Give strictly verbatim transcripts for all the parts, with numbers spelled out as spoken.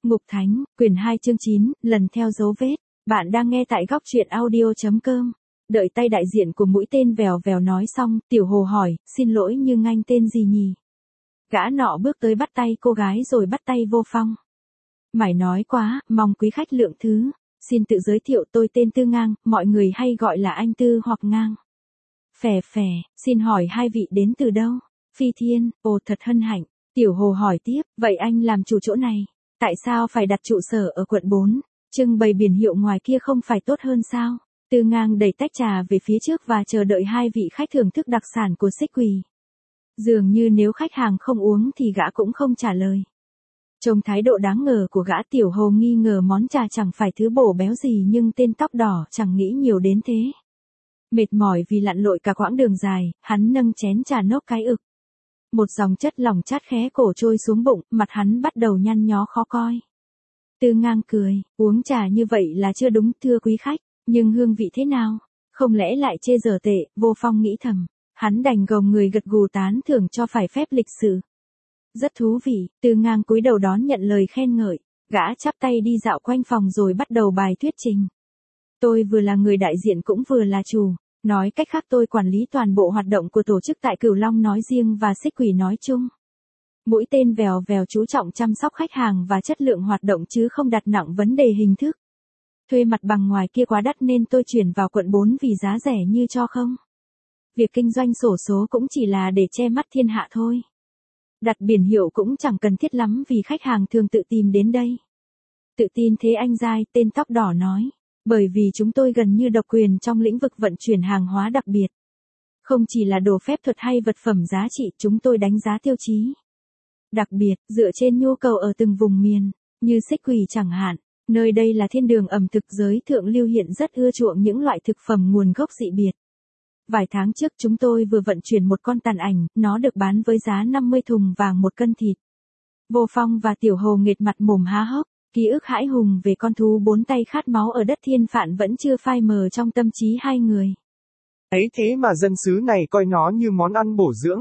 Ngục Thánh, quyển hai chương chín, lần theo dấu vết. Bạn đang nghe tại góc truyện audio chấm com. Đợi tay đại diện của mũi tên vèo vèo nói xong, Tiểu Hồ hỏi, xin lỗi nhưng anh tên gì nhỉ? Gã nọ bước tới bắt tay cô gái rồi bắt tay Vô Phong. Mải nói quá, mong quý khách lượng thứ. Xin tự giới thiệu, tôi tên Tư Ngang, mọi người hay gọi là anh Tư hoặc Ngang. Phè phè, xin hỏi hai vị đến từ đâu? Phi Thiên, ồ thật hân hạnh. Tiểu Hồ hỏi tiếp, vậy anh làm chủ chỗ này, tại sao phải đặt trụ sở ở quận bốn? Trưng bày biển hiệu ngoài kia không phải tốt hơn sao? Tư Ngang đẩy tách trà về phía trước và chờ đợi hai vị khách thưởng thức đặc sản của Xích Quỳ. Dường như nếu khách hàng không uống thì gã cũng không trả lời. Trông thái độ đáng ngờ của gã, Tiểu Hồ nghi ngờ món trà chẳng phải thứ bổ béo gì, nhưng tên tóc đỏ chẳng nghĩ nhiều đến thế. Mệt mỏi vì lặn lội cả quãng đường dài, hắn nâng chén trà nốc cái ực. Một dòng chất lỏng chát khé cổ trôi xuống bụng, mặt hắn bắt đầu nhăn nhó khó coi. Tư Ngang cười, uống trà như vậy là chưa đúng thưa quý khách, nhưng hương vị thế nào? Không lẽ lại chê dở tệ? Vô Phong nghĩ thầm. Hắn đành gồng người gật gù tán thưởng cho phải phép lịch sự. Rất thú vị. Tư Ngang cúi đầu đón nhận lời khen ngợi. Gã chắp tay đi dạo quanh phòng rồi bắt đầu bài thuyết trình. Tôi vừa là người đại diện cũng vừa là chủ. Nói cách khác, tôi quản lý toàn bộ hoạt động của tổ chức tại Cửu Long nói riêng và Xích Quỷ nói chung. Mũi tên vèo vèo chú trọng chăm sóc khách hàng và chất lượng hoạt động chứ không đặt nặng vấn đề hình thức. Thuê mặt bằng ngoài kia quá đắt nên tôi chuyển vào quận bốn vì giá rẻ như cho không. Việc kinh doanh xổ số cũng chỉ là để che mắt thiên hạ thôi. Đặt biển hiệu cũng chẳng cần thiết lắm vì khách hàng thường tự tìm đến đây. Tự tin thế anh dai, tên tóc đỏ nói. Bởi vì chúng tôi gần như độc quyền trong lĩnh vực vận chuyển hàng hóa đặc biệt. Không chỉ là đồ phép thuật hay vật phẩm giá trị, chúng tôi đánh giá tiêu chí đặc biệt, dựa trên nhu cầu ở từng vùng miền, như Xích Quỳ chẳng hạn. Nơi đây là thiên đường ẩm thực, giới thượng lưu hiện rất ưa chuộng những loại thực phẩm nguồn gốc dị biệt. Vài tháng trước chúng tôi vừa vận chuyển một con tàn ảnh, nó được bán với giá năm mươi thùng vàng một cân thịt. Vô Phong và Tiểu Hồ nghệt mặt mồm há hốc. Ký ức hãi hùng về con thú bốn tay khát máu ở đất Thiên Phạn vẫn chưa phai mờ trong tâm trí hai người. Ấy thế mà dân xứ này coi nó như món ăn bổ dưỡng.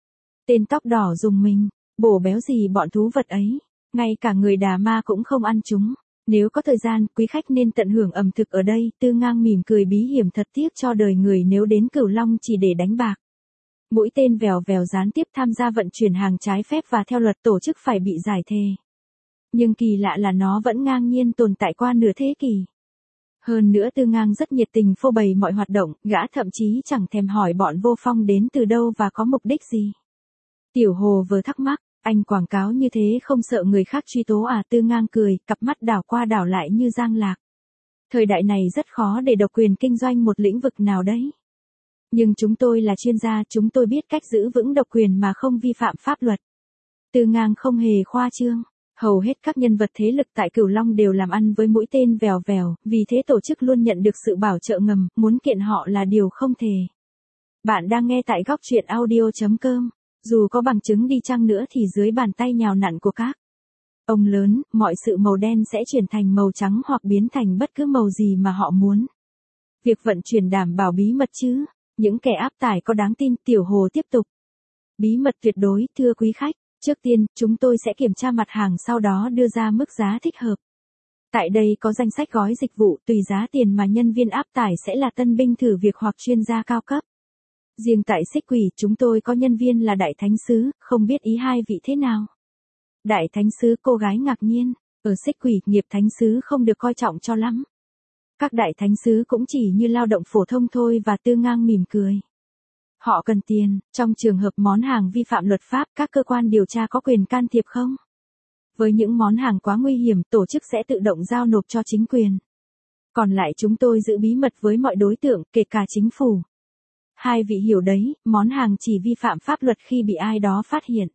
Tên tóc đỏ rùng mình, bổ béo gì bọn thú vật ấy, ngay cả người đà ma cũng không ăn chúng. Nếu có thời gian, quý khách nên tận hưởng ẩm thực ở đây. Tư Ngang mỉm cười bí hiểm, thật tiếc cho đời người nếu đến Cửu Long chỉ để đánh bạc. Mũi tên vèo vèo gián tiếp tham gia vận chuyển hàng trái phép và theo luật tổ chức phải bị giải thề. Nhưng kỳ lạ là nó vẫn ngang nhiên tồn tại qua nửa thế kỷ. Hơn nữa Tư Ngang rất nhiệt tình phô bày mọi hoạt động, gã thậm chí chẳng thèm hỏi bọn Vô Phong đến từ đâu và có mục đích gì. Tiểu Hồ vừa thắc mắc, anh quảng cáo như thế không sợ người khác truy tố à? Tư Ngang cười, cặp mắt đảo qua đảo lại như giang lạc. Thời đại này rất khó để độc quyền kinh doanh một lĩnh vực nào đấy. Nhưng chúng tôi là chuyên gia, chúng tôi biết cách giữ vững độc quyền mà không vi phạm pháp luật. Tư Ngang không hề khoa trương. Hầu hết các nhân vật thế lực tại Cửu Long đều làm ăn với mũi tên vèo vèo, vì thế tổ chức luôn nhận được sự bảo trợ ngầm, muốn kiện họ là điều không thể. Bạn đang nghe tại góc truyện audio chấm com. Dù có bằng chứng đi chăng nữa thì dưới bàn tay nhào nặn của các ông lớn, mọi sự màu đen sẽ chuyển thành màu trắng hoặc biến thành bất cứ màu gì mà họ muốn. Việc vận chuyển đảm bảo bí mật chứ, những kẻ áp tải có đáng tin? Tiểu Hồ tiếp tục. Bí mật tuyệt đối, thưa quý khách. Trước tiên, chúng tôi sẽ kiểm tra mặt hàng, sau đó đưa ra mức giá thích hợp. Tại đây có danh sách gói dịch vụ, tùy giá tiền mà nhân viên áp tải sẽ là tân binh thử việc hoặc chuyên gia cao cấp. Riêng tại Xích Quỳ, chúng tôi có nhân viên là đại thánh sứ, không biết ý hai vị thế nào? Đại thánh sứ? Cô gái ngạc nhiên. Ở Xích Quỳ, nghiệp thánh sứ không được coi trọng cho lắm. Các đại thánh sứ cũng chỉ như lao động phổ thông thôi. Và Tư Ngang mỉm cười. Họ cần tiền, trong trường hợp món hàng vi phạm luật pháp, các cơ quan điều tra có quyền can thiệp không? Với những món hàng quá nguy hiểm, tổ chức sẽ tự động giao nộp cho chính quyền. Còn lại chúng tôi giữ bí mật với mọi đối tượng, kể cả chính phủ. Hai vị hiểu đấy, món hàng chỉ vi phạm pháp luật khi bị ai đó phát hiện.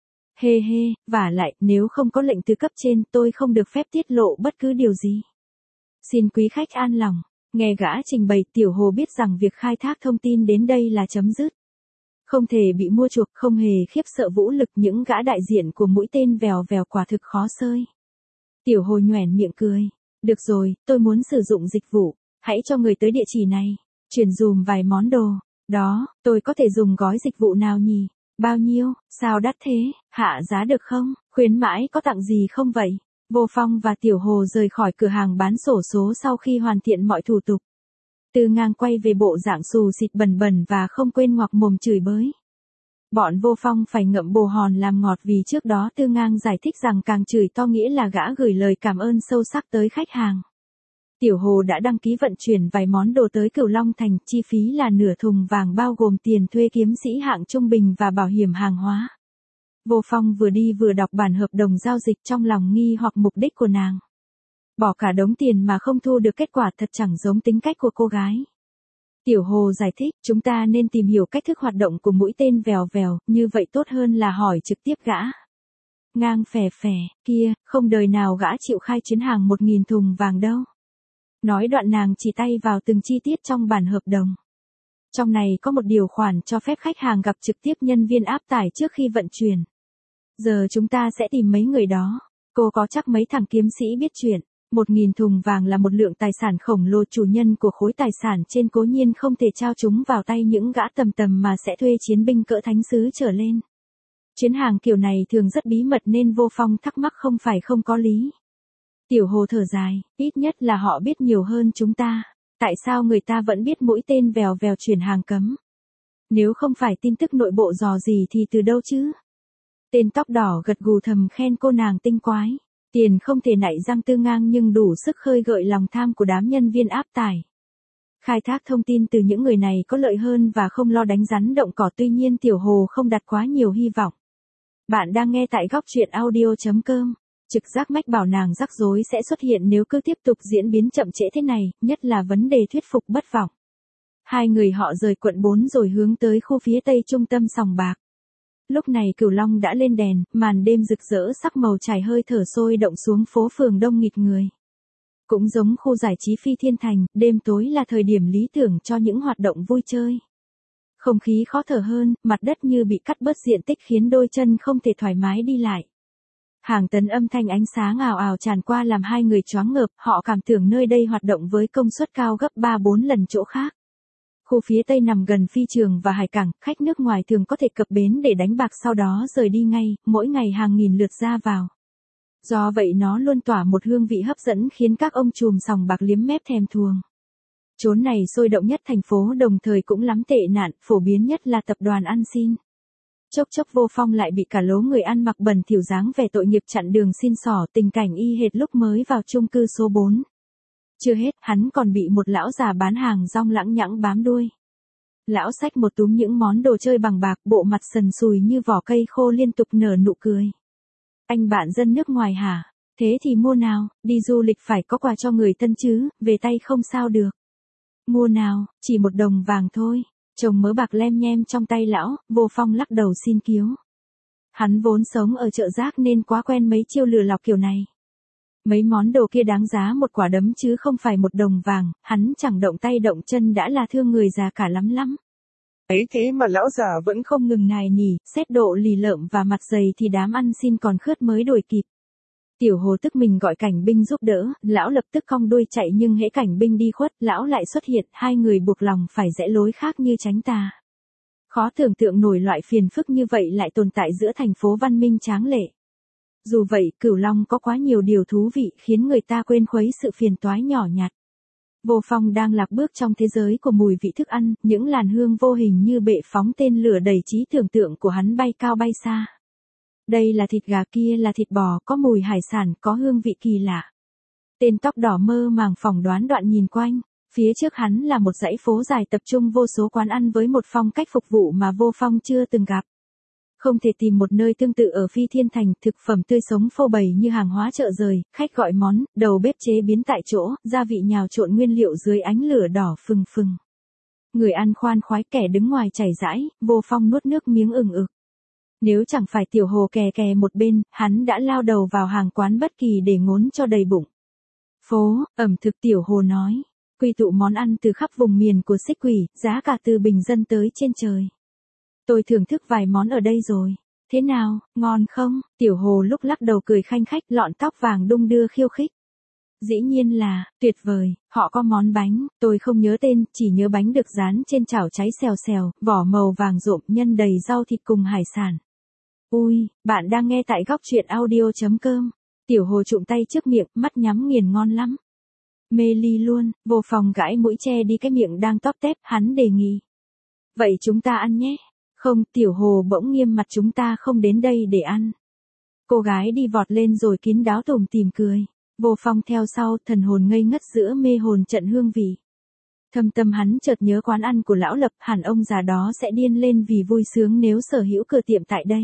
Hê hê, vả lại, nếu không có lệnh từ cấp trên, tôi không được phép tiết lộ bất cứ điều gì. Xin quý khách an lòng. Nghe gã trình bày, Tiểu Hồ biết rằng việc khai thác thông tin đến đây là chấm dứt. Không thể bị mua chuộc, không hề khiếp sợ vũ lực, những gã đại diện của mũi tên vèo vèo quả thực khó xơi. Tiểu Hồ nhoẻn miệng cười. Được rồi, tôi muốn sử dụng dịch vụ. Hãy cho người tới địa chỉ này. Chuyển dùm vài món đồ. Đó, tôi có thể dùng gói dịch vụ nào nhỉ? Bao nhiêu? Sao đắt thế? Hạ giá được không? Khuyến mãi có tặng gì không vậy? Vô Phong và Tiểu Hồ rời khỏi cửa hàng bán xổ số sau khi hoàn thiện mọi thủ tục. Tư Ngang quay về bộ dạng xù xịt bẩn bẩn và không quên ngoạc mồm chửi bới. Bọn Vô Phong phải ngậm bồ hòn làm ngọt vì trước đó Tư Ngang giải thích rằng càng chửi to nghĩa là gã gửi lời cảm ơn sâu sắc tới khách hàng. Tiểu Hồ đã đăng ký vận chuyển vài món đồ tới Cửu Long Thành, chi phí là nửa thùng vàng bao gồm tiền thuê kiếm sĩ hạng trung bình và bảo hiểm hàng hóa. Vô Phong vừa đi vừa đọc bản hợp đồng giao dịch trong lòng nghi hoặc mục đích của nàng. Bỏ cả đống tiền mà không thu được kết quả thật chẳng giống tính cách của cô gái. Tiểu Hồ giải thích, chúng ta nên tìm hiểu cách thức hoạt động của mũi tên vèo vèo, như vậy tốt hơn là hỏi trực tiếp gã. Ngang phè phè, kia, không đời nào gã chịu khai chuyến hàng một nghìn thùng vàng đâu. Nói đoạn nàng chỉ tay vào từng chi tiết trong bản hợp đồng. Trong này có một điều khoản cho phép khách hàng gặp trực tiếp nhân viên áp tải trước khi vận chuyển. Giờ chúng ta sẽ tìm mấy người đó. Cô có chắc mấy thằng kiếm sĩ biết chuyện. Một nghìn thùng vàng là một lượng tài sản khổng lồ, chủ nhân của khối tài sản trên cố nhiên không thể trao chúng vào tay những gã tầm tầm mà sẽ thuê chiến binh cỡ thánh sứ trở lên. Chuyến hàng kiểu này thường rất bí mật nên Vô Phong thắc mắc không phải không có lý. Tiểu Hồ thở dài, ít nhất là họ biết nhiều hơn chúng ta. Tại sao người ta vẫn biết mũi tên vèo vèo chuyển hàng cấm? Nếu không phải tin tức nội bộ dò gì thì từ đâu chứ? Tên tóc đỏ gật gù thầm khen cô nàng tinh quái. Tiền không thể nảy răng Tư Ngang nhưng đủ sức khơi gợi lòng tham của đám nhân viên áp tải. Khai thác thông tin từ những người này có lợi hơn và không lo đánh rắn động cỏ, tuy nhiên Tiểu Hồ không đặt quá nhiều hy vọng. Bạn đang nghe tại góc truyện audio chấm com. Trực giác mách bảo nàng rắc rối sẽ xuất hiện nếu cứ tiếp tục diễn biến chậm trễ thế này, nhất là vấn đề thuyết phục bất vọng. Hai người họ rời quận bốn rồi hướng tới khu phía tây trung tâm sòng bạc. Lúc này Cửu Long đã lên đèn, màn đêm rực rỡ sắc màu trải hơi thở sôi động xuống phố phường đông nghịt người. Cũng giống khu giải trí Phi Thiên Thành, đêm tối là thời điểm lý tưởng cho những hoạt động vui chơi. Không khí khó thở hơn, mặt đất như bị cắt bớt diện tích khiến đôi chân không thể thoải mái đi lại. Hàng tấn âm thanh ánh sáng ào ào tràn qua làm hai người choáng ngợp, họ cảm tưởng nơi đây hoạt động với công suất cao gấp ba bốn lần chỗ khác. Khu phía tây nằm gần phi trường và hải cảng, khách nước ngoài thường có thể cập bến để đánh bạc sau đó rời đi ngay, mỗi ngày hàng nghìn lượt ra vào. Do vậy nó luôn tỏa một hương vị hấp dẫn khiến các ông trùm sòng bạc liếm mép thèm thuồng. Chốn này sôi động nhất thành phố đồng thời cũng lắm tệ nạn, phổ biến nhất là tập đoàn ăn xin. Chốc chốc Vô Phong lại bị cả lố người ăn mặc bẩn thỉu dáng vẻ tội nghiệp chặn đường xin xỏ, tình cảnh y hệt lúc mới vào chung cư số bốn. Chưa hết, hắn còn bị một lão già bán hàng rong lãng nhãng bám đuôi. Lão xách một túm những món đồ chơi bằng bạc, bộ mặt sần sùi như vỏ cây khô liên tục nở nụ cười. Anh bạn dân nước ngoài hả? Thế thì mua nào, đi du lịch phải có quà cho người thân chứ, về tay không sao được. Mua nào, chỉ một đồng vàng thôi. Chồng mớ bạc lem nhem trong tay lão, Vô Phong lắc đầu xin cứu. Hắn vốn sống ở chợ rác nên quá quen mấy chiêu lừa lọc kiểu này. Mấy món đồ kia đáng giá một quả đấm chứ không phải một đồng vàng, hắn chẳng động tay động chân đã là thương người già cả lắm lắm. Ấy thế mà lão già vẫn không ngừng nài nỉ, xét độ lì lợm và mặt dày thì đám ăn xin còn khướt mới đuổi kịp. Tiểu Hồ tức mình gọi cảnh binh giúp đỡ, lão lập tức cong đuôi chạy nhưng hễ cảnh binh đi khuất, lão lại xuất hiện, hai người buộc lòng phải rẽ lối khác như tránh tà. Khó tưởng tượng nổi loại phiền phức như vậy lại tồn tại giữa thành phố văn minh tráng lệ. Dù vậy, Cửu Long có quá nhiều điều thú vị khiến người ta quên khuấy sự phiền toái nhỏ nhặt. Vô Phong đang lạc bước trong thế giới của mùi vị thức ăn, những làn hương vô hình như bệ phóng tên lửa đầy trí tưởng tượng của hắn bay cao bay xa. Đây là thịt gà, kia là thịt bò, có mùi hải sản, có hương vị kỳ lạ. Tên tóc đỏ mơ màng phỏng đoán đoạn nhìn quanh, phía trước hắn là một dãy phố dài tập trung vô số quán ăn với một phong cách phục vụ mà Vô Phong chưa từng gặp. Không thể tìm một nơi tương tự ở Phi Thiên Thành, thực phẩm tươi sống phô bày như hàng hóa chợ rời, khách gọi món, đầu bếp chế biến tại chỗ, gia vị nhào trộn nguyên liệu dưới ánh lửa đỏ phừng phừng. Người ăn khoan khoái, kẻ đứng ngoài chảy rãi, Vô Phong nuốt nước miếng ừng ực. Nếu chẳng phải Tiểu Hồ kè kè một bên, hắn đã lao đầu vào hàng quán bất kỳ để ngốn cho đầy bụng. Phố, ẩm thực Tiểu Hồ nói, quy tụ món ăn từ khắp vùng miền của Xích Quỷ, giá cả từ bình dân tới trên trời. Tôi thưởng thức vài món ở đây rồi. Thế nào, ngon không? Tiểu Hồ lúc lắc đầu cười khanh khách, lọn tóc vàng đung đưa khiêu khích. Dĩ nhiên là, tuyệt vời, họ có món bánh, tôi không nhớ tên, chỉ nhớ bánh được dán trên chảo cháy xèo xèo, vỏ màu vàng rộm nhân đầy rau thịt cùng hải sản. Ui, bạn đang nghe tại góc truyện audio chấm com. Tiểu Hồ trụm tay trước miệng, mắt nhắm nghiền ngon lắm. Mê ly luôn, Vô Phong gãi mũi che đi cái miệng đang tóp tép, hắn đề nghị. Vậy chúng ta ăn nhé. Không, Tiểu Hồ bỗng nghiêm mặt, chúng ta không đến đây để ăn. Cô gái đi vọt lên rồi kín đáo tủm tỉm cười. Vô Phong theo sau, thần hồn ngây ngất giữa mê hồn trận hương vị. Thâm tâm hắn chợt nhớ quán ăn của lão Lập, hẳn ông già đó sẽ điên lên vì vui sướng nếu sở hữu cửa tiệm tại đây.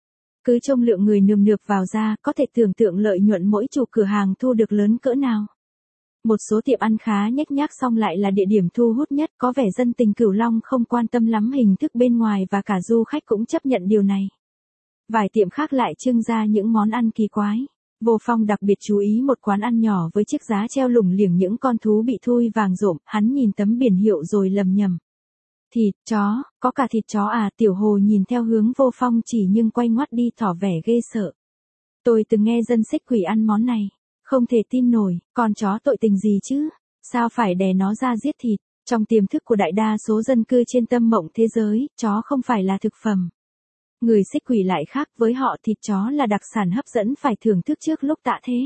Cứ trông lượng người nườm nượp vào ra, có thể tưởng tượng lợi nhuận mỗi chủ cửa hàng thu được lớn cỡ nào. Một số tiệm ăn khá nhếch nhác song lại là địa điểm thu hút nhất, có vẻ dân tình Cửu Long không quan tâm lắm hình thức bên ngoài và cả du khách cũng chấp nhận điều này. Vài tiệm khác lại trưng ra những món ăn kỳ quái. Vô Phong đặc biệt chú ý một quán ăn nhỏ với chiếc giá treo lủng liềng những con thú bị thui vàng rộm, hắn nhìn tấm biển hiệu rồi lầm nhầm. Thịt chó, có cả thịt chó à? Tiểu Hồ nhìn theo hướng Vô Phong chỉ nhưng quay ngoắt đi tỏ vẻ ghê sợ. Tôi từng nghe dân xích quỷ ăn món này. Không thể tin nổi, con chó tội tình gì chứ? Sao phải đè nó ra giết thịt? Trong tiềm thức của đại đa số dân cư trên tâm mộng thế giới, chó không phải là thực phẩm. Người xích quỷ lại khác, với họ thịt chó là đặc sản hấp dẫn phải thưởng thức trước lúc tạ thế.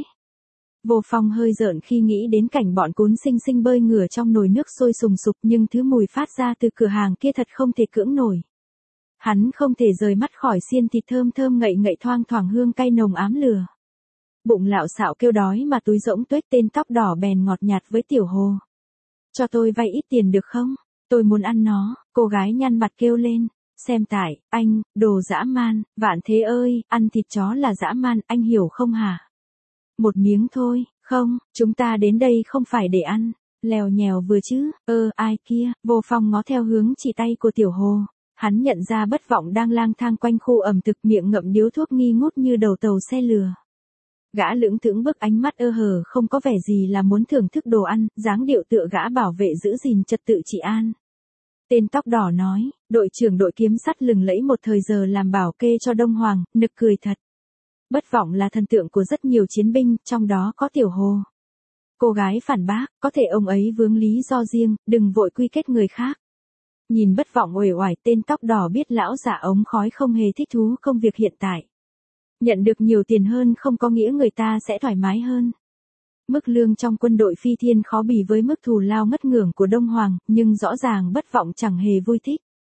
Vô Phong hơi rợn khi nghĩ đến cảnh bọn cún xinh xinh bơi ngửa trong nồi nước sôi sùng sục, nhưng thứ mùi phát ra từ cửa hàng kia thật không thể cưỡng nổi. Hắn không thể rời mắt khỏi xiên thịt thơm thơm ngậy ngậy thoang thoảng hương cay nồng ám lửa. Bụng lạo xạo kêu đói mà túi rỗng tuếch, tên tóc đỏ bèn ngọt nhạt với Tiểu Hồ. Cho tôi vay ít tiền được không? Tôi muốn ăn nó. Cô gái nhăn mặt kêu lên. Xem tại, anh, đồ dã man, Vạn Thế ơi, ăn thịt chó là dã man, anh hiểu không hả? Một miếng thôi, không, chúng ta đến đây không phải để ăn. Lèo nhèo vừa chứ, ơ, ai kia? Vô Phong ngó theo hướng chỉ tay của Tiểu Hồ. Hắn nhận ra Bất Vọng đang lang thang quanh khu ẩm thực, miệng ngậm điếu thuốc nghi ngút như đầu tàu xe lừa. Gã lững thững bức ánh mắt ơ hờ, không có vẻ gì là muốn thưởng thức đồ ăn, dáng điệu tựa gã bảo vệ giữ gìn trật tự trị an. Tên tóc đỏ nói, đội trưởng đội kiếm sắt lừng lẫy một thời giờ làm bảo kê cho Đông Hoàng, nực cười thật. Bất Vọng là thần tượng của rất nhiều chiến binh, trong đó có Tiểu Hồ. Cô gái phản bác, có thể ông ấy vướng lý do riêng, đừng vội quy kết người khác. Nhìn Bất Vọng uể oải, tên tóc đỏ biết lão giả ống khói không hề thích thú công việc hiện tại. Nhận được nhiều tiền hơn không có nghĩa người ta sẽ thoải mái hơn. Mức lương trong quân đội phi thiên khó bì với mức thù lao ngất ngưởng của Đông Hoàng, nhưng rõ ràng Bất Vọng chẳng hề vui thích.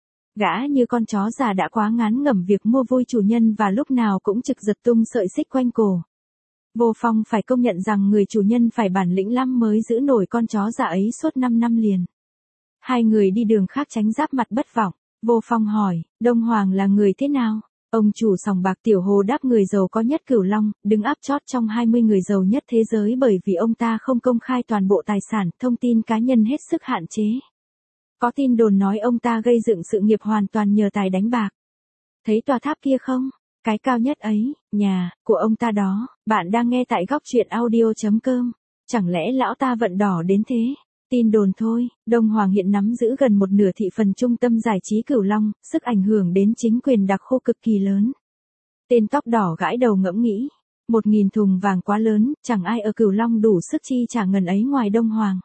Gã như con chó già đã quá ngán ngẩm việc mua vui chủ nhân và lúc nào cũng trực giật tung sợi xích quanh cổ. Vô Phong phải công nhận rằng người chủ nhân phải bản lĩnh lắm mới giữ nổi con chó già ấy suốt năm năm liền. Hai người đi đường khác tránh giáp mặt Bất Vọng. Vô Phong hỏi, Đông Hoàng là người thế nào? Ông chủ sòng bạc. Tiểu Hồ đáp, người giàu có nhất Cửu Long, đứng áp chót trong hai mươi người giàu nhất thế giới bởi vì ông ta không công khai toàn bộ tài sản, thông tin cá nhân hết sức hạn chế. Có tin đồn nói ông ta gây dựng sự nghiệp hoàn toàn nhờ tài đánh bạc. Thấy tòa tháp kia không? Cái cao nhất ấy, nhà, của ông ta đó. Bạn đang nghe tại góc truyện audio chấm com. Chẳng lẽ lão ta vận đỏ đến thế? Tin đồn thôi, Đông Hoàng hiện nắm giữ gần một nửa thị phần trung tâm giải trí Cửu Long, sức ảnh hưởng đến chính quyền đặc khu cực kỳ lớn. Tên tóc đỏ gãi đầu ngẫm nghĩ, một nghìn thùng vàng quá lớn, chẳng ai ở Cửu Long đủ sức chi trả ngần ấy ngoài Đông Hoàng.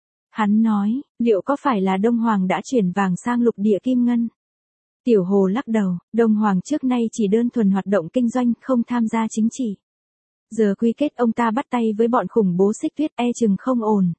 Hắn nói, liệu có phải là Đông Hoàng đã chuyển vàng sang lục địa kim ngân? Tiểu Hồ lắc đầu, Đông Hoàng trước nay chỉ đơn thuần hoạt động kinh doanh, không tham gia chính trị. Giờ quy kết ông ta bắt tay với bọn khủng bố Xích Tuyết e chừng không ổn.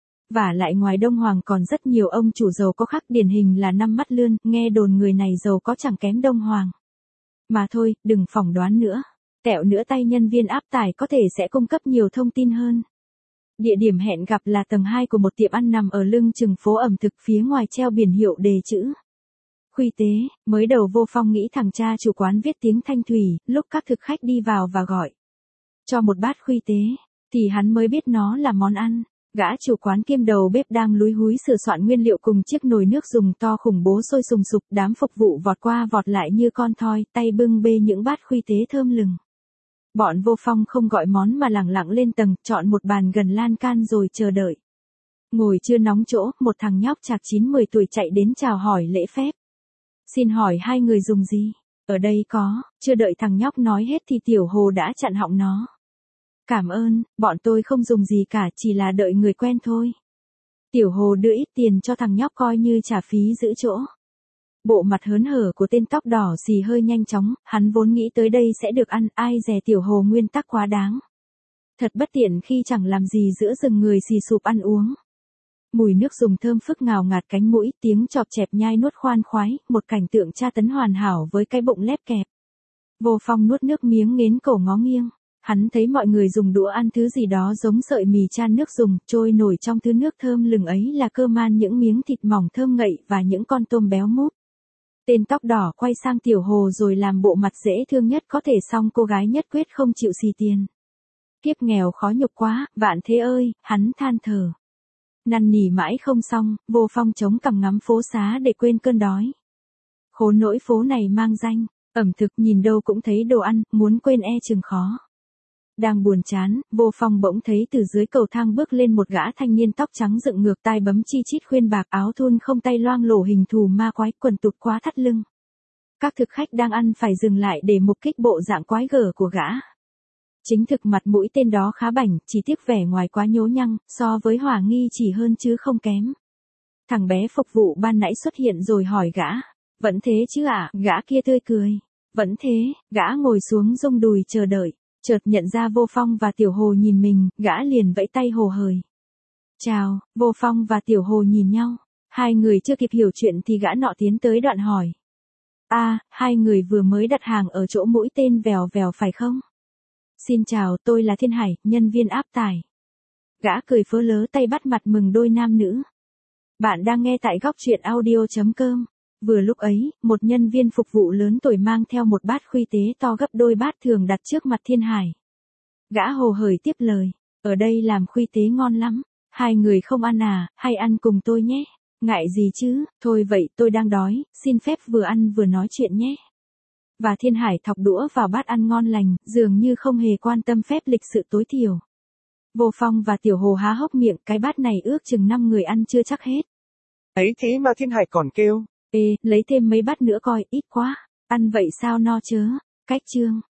Và lại ngoài Đông Hoàng còn rất nhiều ông chủ giàu có khác, điển hình là Năm Mắt Lươn, nghe đồn người này giàu có chẳng kém Đông Hoàng. Mà thôi, đừng phỏng đoán nữa. Tẹo nữa tay nhân viên áp tải có thể sẽ cung cấp nhiều thông tin hơn. Địa điểm hẹn gặp là tầng hai của một tiệm ăn nằm ở lưng chừng phố ẩm thực, phía ngoài treo biển hiệu đề chữ Khuy Tế. Mới đầu Vô Phong nghĩ thằng cha chủ quán viết tiếng Thanh Thủy, lúc các thực khách đi vào và gọi cho một bát Khuy Tế, thì hắn mới biết nó là món ăn. Gã chủ quán kiêm đầu bếp đang lúi húi sửa soạn nguyên liệu cùng chiếc nồi nước dùng to khủng bố sôi sùng sục, đám phục vụ vọt qua vọt lại như con thoi, tay bưng bê những bát Khuy Tế thơm lừng. Bọn Vô Phong không gọi món mà lẳng lặng lên tầng, chọn một bàn gần lan can rồi chờ đợi. Ngồi chưa nóng chỗ, một thằng nhóc chạc chín mười tuổi chạy đến chào hỏi lễ phép. Xin hỏi hai người dùng gì? Ở đây có, chưa đợi thằng nhóc nói hết thì Tiểu Hồ đã chặn họng nó. Cảm ơn, bọn tôi không dùng gì cả, chỉ là đợi người quen thôi. Tiểu Hồ đưa ít tiền cho thằng nhóc coi như trả phí giữ chỗ. Bộ mặt hớn hở của tên tóc đỏ xì hơi nhanh chóng, hắn vốn nghĩ tới đây sẽ được ăn, ai dè Tiểu Hồ nguyên tắc quá đáng. Thật bất tiện khi chẳng làm gì giữa rừng người xì sụp ăn uống. Mùi nước dùng thơm phức ngào ngạt cánh mũi, tiếng chọp chẹp nhai nuốt khoan khoái, một cảnh tượng tra tấn hoàn hảo với cái bụng lép kẹp. Vô Phong nuốt nước miếng nghiến cổ ngó nghiêng. Hắn thấy mọi người dùng đũa ăn thứ gì đó giống sợi mì chan nước dùng, trôi nổi trong thứ nước thơm lừng ấy là cơ man những miếng thịt mỏng thơm ngậy và những con tôm béo mút. Tên tóc đỏ quay sang Tiểu Hồ rồi làm bộ mặt dễ thương nhất có thể, xong cô gái nhất quyết không chịu xì tiền. Kiếp nghèo khó nhục quá, vạn thế ơi, hắn than thở. Năn nỉ mãi không xong, Vô Phong chống cằm ngắm phố xá để quên cơn đói. Khốn nỗi phố này mang danh ẩm thực, nhìn đâu cũng thấy đồ ăn, muốn quên e chừng khó. Đang buồn chán, Vô Phong bỗng thấy từ dưới cầu thang bước lên một gã thanh niên tóc trắng dựng ngược, tai bấm chi chít khuyên bạc, áo thun không tay loang lổ hình thù ma quái, quần tụt quá thắt lưng. Các thực khách đang ăn phải dừng lại để mục kích bộ dạng quái gở của gã. Chính thực mặt mũi tên đó khá bảnh, chỉ tiếc vẻ ngoài quá nhố nhăng, so với Hỏa Nghi chỉ hơn chứ không kém. Thằng bé phục vụ ban nãy xuất hiện rồi hỏi gã, vẫn thế chứ ạ? À? Gã kia tươi cười, vẫn thế. Gã ngồi xuống rung đùi chờ đợi, chợt nhận ra Vô Phong và Tiểu Hồ nhìn mình, gã liền vẫy tay hồ hởi. Chào. Vô Phong và Tiểu Hồ nhìn nhau, hai người chưa kịp hiểu chuyện thì gã nọ tiến tới đoạn hỏi. A, à, hai người vừa mới đặt hàng ở chỗ mũi tên vèo vèo phải không? Xin chào, tôi là Thiên Hải, nhân viên áp tải. Gã cười phớ lớ tay bắt mặt mừng đôi nam nữ. Bạn đang nghe tại góc truyện audio chấm com. Vừa lúc ấy, một nhân viên phục vụ lớn tuổi mang theo một bát khuy tế to gấp đôi bát thường đặt trước mặt Thiên Hải. Gã hồ hởi tiếp lời, ở đây làm khuy tế ngon lắm, hai người không ăn à, hay ăn cùng tôi nhé. Ngại gì chứ, thôi vậy tôi đang đói, xin phép vừa ăn vừa nói chuyện nhé. Và Thiên Hải thọc đũa vào bát ăn ngon lành, dường như không hề quan tâm phép lịch sự tối thiểu. Vô Phong và Tiểu Hồ há hốc miệng, cái bát này ước chừng năm người ăn chưa chắc hết. Ấy thế mà Thiên Hải còn kêu. Ê, lấy thêm mấy bát nữa coi, ít quá, ăn vậy sao no chớ. Cách chương.